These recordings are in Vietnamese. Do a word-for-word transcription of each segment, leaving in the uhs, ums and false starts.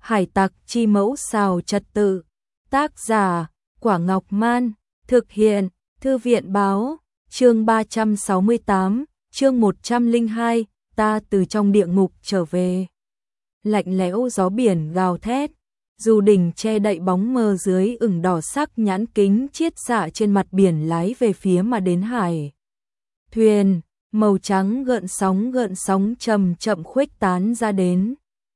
Hải tặc chi mẫu xào trật tự. Tác giả, Quả Ngọc Man. Thực hiện, Thư viện Báo. Chương ba trăm sáu mươi tám, chương một trăm lẻ hai, ta từ trong địa ngục trở về. Lạnh lẽo gió biển gào thét, dù đỉnh che đậy bóng mờ dưới ửng đỏ sắc nhãn kính chiết xạ trên mặt biển lái về phía mà đến hải. Thuyền, màu trắng gợn sóng gợn sóng chậm chậm khuếch tán ra đến.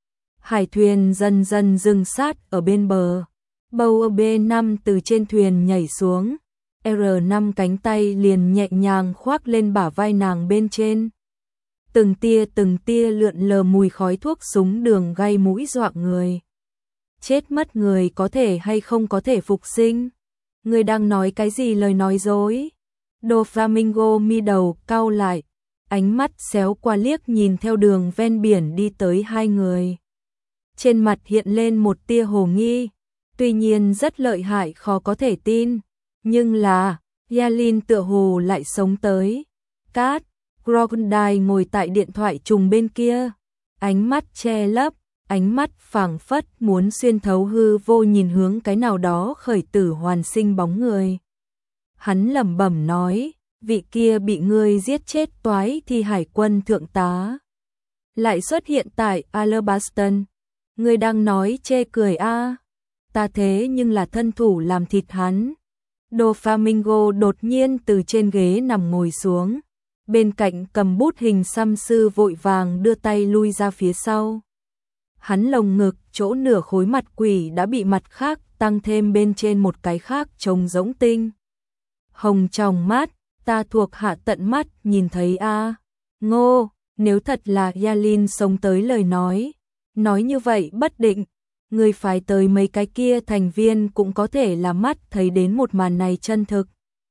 Hải thuyền dần dần dừng sát ở bên bờ. Bầu B năm từ trên thuyền nhảy xuống. R năm cánh tay liền nhẹ nhàng khoác lên bả vai nàng bên trên. Từng tia từng tia lượn lờ mùi khói thuốc súng đường gây mũi dọa người. Chết mất người có thể hay không có thể phục sinh? Người đang nói cái gì lời nói dối? Doflamingo mi đầu cau lại, ánh mắt xéo qua liếc nhìn theo đường ven biển đi tới hai người. Trên mặt hiện lên một tia hồ nghi, tuy nhiên rất lợi hại khó có thể tin, nhưng là, Yalin tựa hồ lại sống tới. Cát, Crocodile ngồi tại điện thoại trùng bên kia, ánh mắt che lấp, ánh mắt phảng phất muốn xuyên thấu hư vô nhìn hướng cái nào đó khởi tử hoàn sinh bóng người. Hắn lẩm bẩm nói, vị kia bị ngươi giết chết toái thì hải quân thượng tá lại xuất hiện tại Alabaston. Ngươi đang nói chê cười a? À? Ta thế nhưng là thân thủ làm thịt hắn. Doflamingo đột nhiên từ trên ghế nằm ngồi xuống, bên cạnh cầm bút hình xăm sư vội vàng đưa tay lui ra phía sau. Hắn lồng ngực chỗ nửa khối mặt quỷ đã bị mặt khác tăng thêm bên trên một cái khác trông giống tinh hồng trong mắt, ta thuộc hạ tận mắt nhìn thấy a. À. Ngô, nếu thật là Yalin sống tới lời nói, nói như vậy bất định, người phái tới mấy cái kia thành viên cũng có thể là mắt thấy đến một màn này chân thực.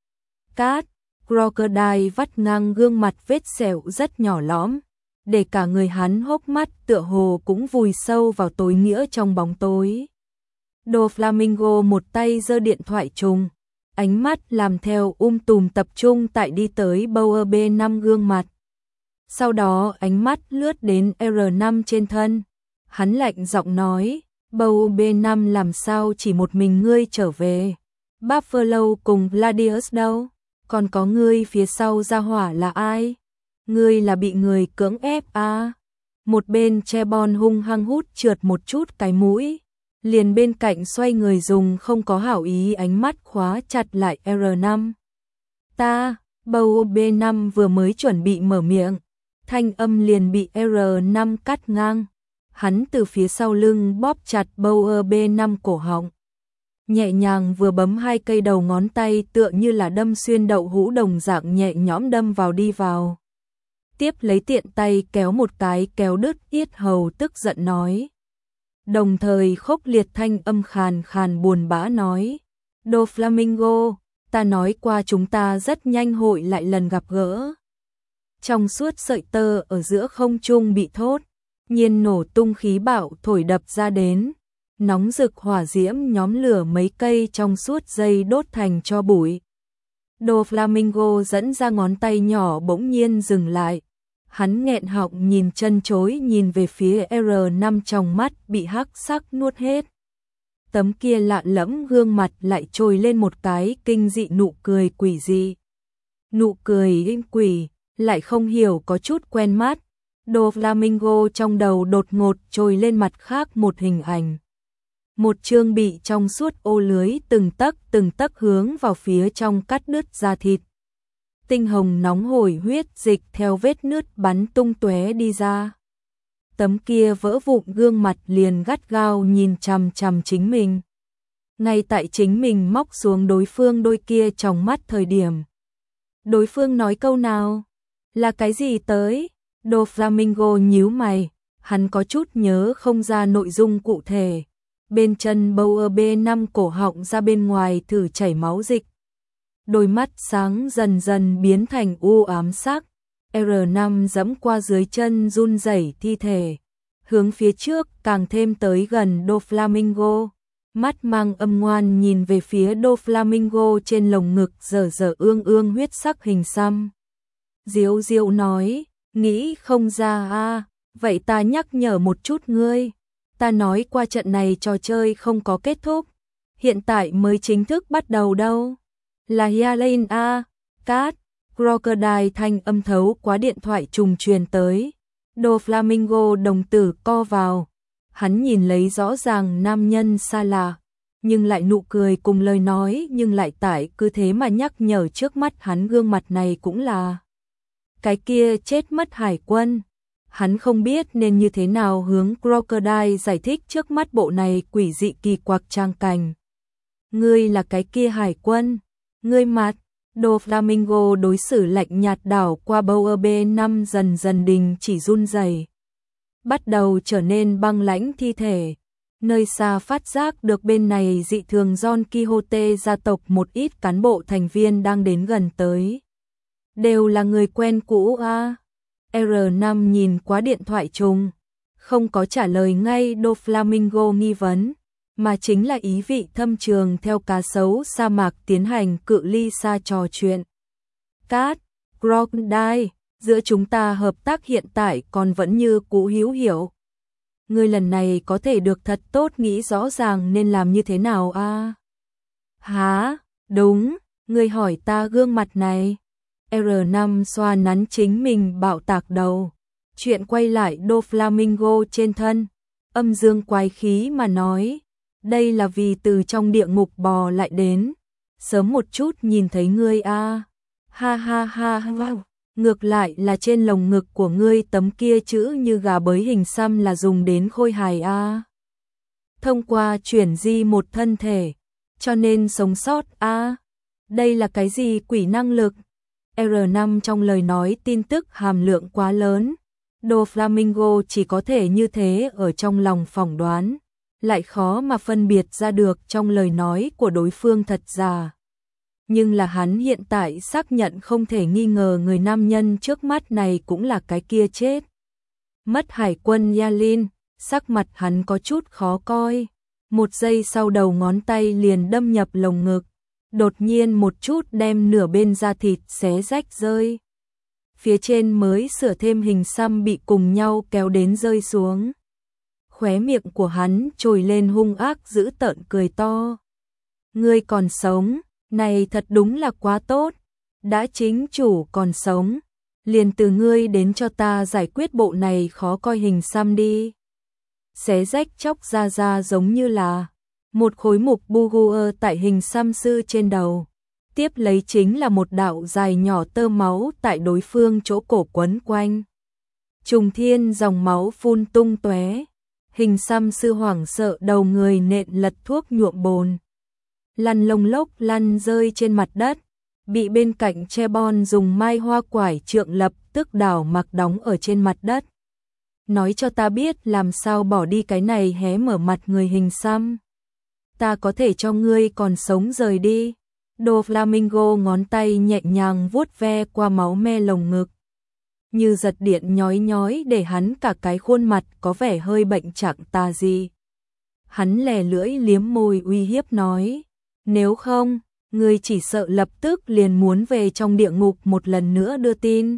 Cát, Crocodile vắt ngang gương mặt vết sẹo rất nhỏ lõm, để cả người hắn hốc mắt tựa hồ cũng vùi sâu vào tối nghĩa trong bóng tối. Doflamingo một tay giơ điện thoại trùng, ánh mắt làm theo um tùm tập trung tại đi tới Bauer B năm gương mặt. Sau đó ánh mắt lướt đến R năm trên thân, hắn lạnh giọng nói, Bauer B năm làm sao chỉ một mình ngươi trở về? Buffalo cùng Gladius đâu? Còn có ngươi phía sau ra hỏa là ai? Ngươi là bị người cưỡng ép à? Một bên Chebon hung hăng hút trượt một chút cái mũi, liền bên cạnh xoay người dùng không có hảo ý ánh mắt khóa chặt lại R năm. Ta, Bauer B năm vừa mới chuẩn bị mở miệng, thanh âm liền bị R năm cắt ngang. Hắn từ phía sau lưng bóp chặt Bauer B năm cổ họng, nhẹ nhàng vừa bấm hai cây đầu ngón tay tựa như là đâm xuyên đậu hũ đồng dạng nhẹ nhõm đâm vào đi vào. Tiếp lấy tiện tay kéo một cái kéo đứt yết hầu tức giận nói. Đồng thời khốc liệt thanh âm khàn khàn buồn bã nói. Doflamingo, ta nói qua chúng ta rất nhanh hội lại lần gặp gỡ. Trong suốt sợi tơ ở giữa không trung bị thốt nhiên nổ tung khí bạo thổi đập ra đến, nóng rực hỏa diễm nhóm lửa mấy cây trong suốt dây đốt thành tro bụi. Doflamingo dẫn ra ngón tay nhỏ bỗng nhiên dừng lại, hắn nghẹn họng nhìn chân chối nhìn về phía R năm trong mắt bị hắc sắc nuốt hết. Tấm kia lạ lẫm gương mặt lại trồi lên một cái kinh dị nụ cười quỷ dị. Nụ cười im quỷ, lại không hiểu có chút quen mắt. Doflamingo trong đầu đột ngột trồi lên mặt khác một hình ảnh. Một chương bị trong suốt ô lưới từng tấc từng tấc hướng vào phía trong cắt đứt da thịt. Tinh hồng nóng hổi huyết dịch theo vết nứt bắn tung tóe đi ra. Tấm kia vỡ vụn gương mặt liền gắt gao nhìn chằm chằm chính mình. Ngay tại chính mình móc xuống đối phương đôi kia trong mắt thời điểm. Đối phương nói câu nào? Là cái gì tới? Doflamingo nhíu mày, hắn có chút nhớ không ra nội dung cụ thể. Bên chân Bauer B năm cổ họng ra bên ngoài thử chảy máu dịch. Đôi mắt sáng dần dần biến thành u ám sắc. R năm giẫm qua dưới chân run rẩy thi thể, hướng phía trước càng thêm tới gần Doflamingo. Mắt mang âm ngoan nhìn về phía Doflamingo trên lồng ngực dở dở ương ương huyết sắc hình xăm. Diếu diệu nói, nghĩ không ra a, à, vậy ta nhắc nhở một chút ngươi. Ta nói qua trận này trò chơi không có kết thúc, hiện tại mới chính thức bắt đầu đâu. Là Hyaline a, Cat, Crocodile thanh âm thấu qua điện thoại trùng truyền tới. Doflamingo đồng tử co vào, hắn nhìn lấy rõ ràng nam nhân xa lạ, nhưng lại nụ cười cùng lời nói nhưng lại tại cứ thế mà nhắc nhở trước mắt hắn gương mặt này cũng là cái kia chết mất hải quân. Hắn không biết nên như thế nào hướng Crocodile giải thích trước mắt bộ này quỷ dị kỳ quặc trang cảnh. Ngươi là cái kia hải quân, ngươi mặt. Doflamingo đối xử lạnh nhạt đảo qua bầu ở B năm dần dần đình chỉ run rẩy, bắt đầu trở nên băng lãnh thi thể. Nơi xa phát giác được bên này dị thường Don Quixote gia tộc một ít cán bộ thành viên đang đến gần tới. Đều là người quen cũ a. R năm nhìn qua điện thoại trùng, không có trả lời ngay Doflamingo nghi vấn, mà chính là ý vị thâm trường theo cá sấu sa mạc tiến hành cự ly xa trò chuyện. Cat, Crocodile, giữa chúng ta hợp tác hiện tại còn vẫn như cũ hữu hiệu. Ngươi lần này có thể được thật tốt nghĩ rõ ràng nên làm như thế nào a? À? Hả? Đúng, ngươi hỏi ta gương mặt này. R năm xoa nắn chính mình bạo tạc đầu. Chuyện quay lại Doflamingo trên thân, âm dương quái khí mà nói. Đây là vì từ trong địa ngục bò lại đến, sớm một chút nhìn thấy ngươi a. À. Ha ha ha wow. Ngược lại là trên lồng ngực của ngươi tấm kia chữ như gà bới hình xăm là dùng đến khôi hài a. À. Thông qua chuyển di một thân thể, cho nên sống sót a. À. Đây là cái gì quỷ năng lực? R năm trong lời nói tin tức hàm lượng quá lớn. Doflamingo chỉ có thể như thế ở trong lòng phỏng đoán, lại khó mà phân biệt ra được trong lời nói của đối phương thật giả. Nhưng là hắn hiện tại xác nhận không thể nghi ngờ người nam nhân trước mắt này cũng là cái kia chết mất hải quân Hyaline, sắc mặt hắn có chút khó coi. Một giây sau đầu ngón tay liền đâm nhập lồng ngực, đột nhiên một chút đem nửa bên da thịt xé rách rơi. Phía trên mới sửa thêm hình xăm bị cùng nhau kéo đến rơi xuống. Khóe miệng của hắn trồi lên hung ác dữ tợn cười to. Ngươi còn sống, này thật đúng là quá tốt. Đã chính chủ còn sống, liền từ ngươi đến cho ta giải quyết bộ này khó coi hình xăm đi. Xé rách chóc ra ra giống như là một khối mục bugu tại hình xăm sư trên đầu. Tiếp lấy chính là một đạo dài nhỏ tơ máu tại đối phương chỗ cổ quấn quanh. Trùng thiên dòng máu phun tung tóe. Hình xăm sư hoảng sợ đầu người nện lật thuốc nhuộm bồn. Lăn lông lốc lăn rơi trên mặt đất. Bị bên cạnh che bon dùng mai hoa quải trượng lập tức đảo mặc đóng ở trên mặt đất. Nói cho ta biết làm sao bỏ đi cái này hé mở mặt người hình xăm. Ta có thể cho ngươi còn sống rời đi. Doflamingo ngón tay nhẹ nhàng vuốt ve qua máu me lồng ngực. Như giật điện nhói nhói để hắn cả cái khuôn mặt có vẻ hơi bệnh trạng tà gì. Hắn lè lưỡi liếm môi uy hiếp nói. Nếu không, ngươi chỉ sợ lập tức liền muốn về trong địa ngục một lần nữa đưa tin.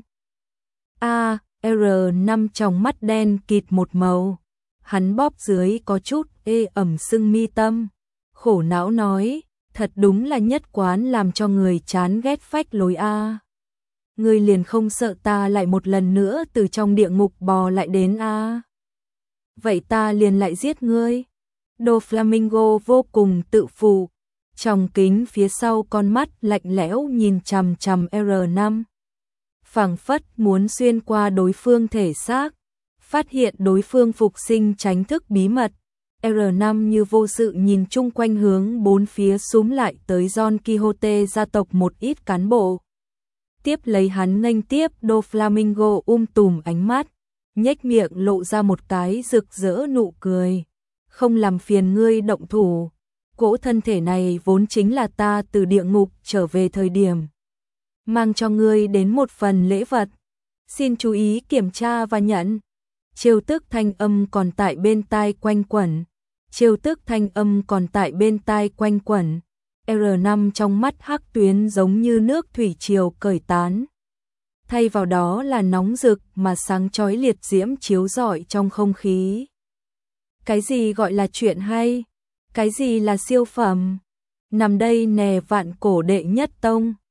A, R năm trong mắt đen kịt một màu. Hắn bóp dưới có chút ê ẩm sưng mi tâm. Khổ não nói, thật đúng là nhất quán làm cho người chán ghét phách lối a. Ngươi liền không sợ ta lại một lần nữa từ trong địa ngục bò lại đến a? Vậy ta liền lại giết ngươi. Doflamingo vô cùng tự phụ, trong kính phía sau con mắt lạnh lẽo nhìn chằm chằm R năm. Phảng phất muốn xuyên qua đối phương thể xác, phát hiện đối phương phục sinh tránh thức bí mật. R năm như vô sự nhìn chung quanh hướng bốn phía xúm lại tới Don Quixote gia tộc một ít cán bộ. Tiếp lấy hắn nghênh tiếp Doflamingo um tùm ánh mắt, nhếch miệng lộ ra một cái rực rỡ nụ cười. Không làm phiền ngươi động thủ, cỗ thân thể này vốn chính là ta từ địa ngục trở về thời điểm mang cho ngươi đến một phần lễ vật. Xin chú ý kiểm tra và nhận. Trêu tức thanh âm còn tại bên tai quanh quẩn. Trêu tức thanh âm còn tại bên tai quanh quẩn. R năm trong mắt hắc tuyến giống như nước thủy triều cởi tán. Thay vào đó là nóng rực mà sáng chói liệt diễm chiếu rọi trong không khí. Cái gì gọi là chuyện hay? Cái gì là siêu phẩm? Nằm đây nè vạn cổ đệ nhất tông.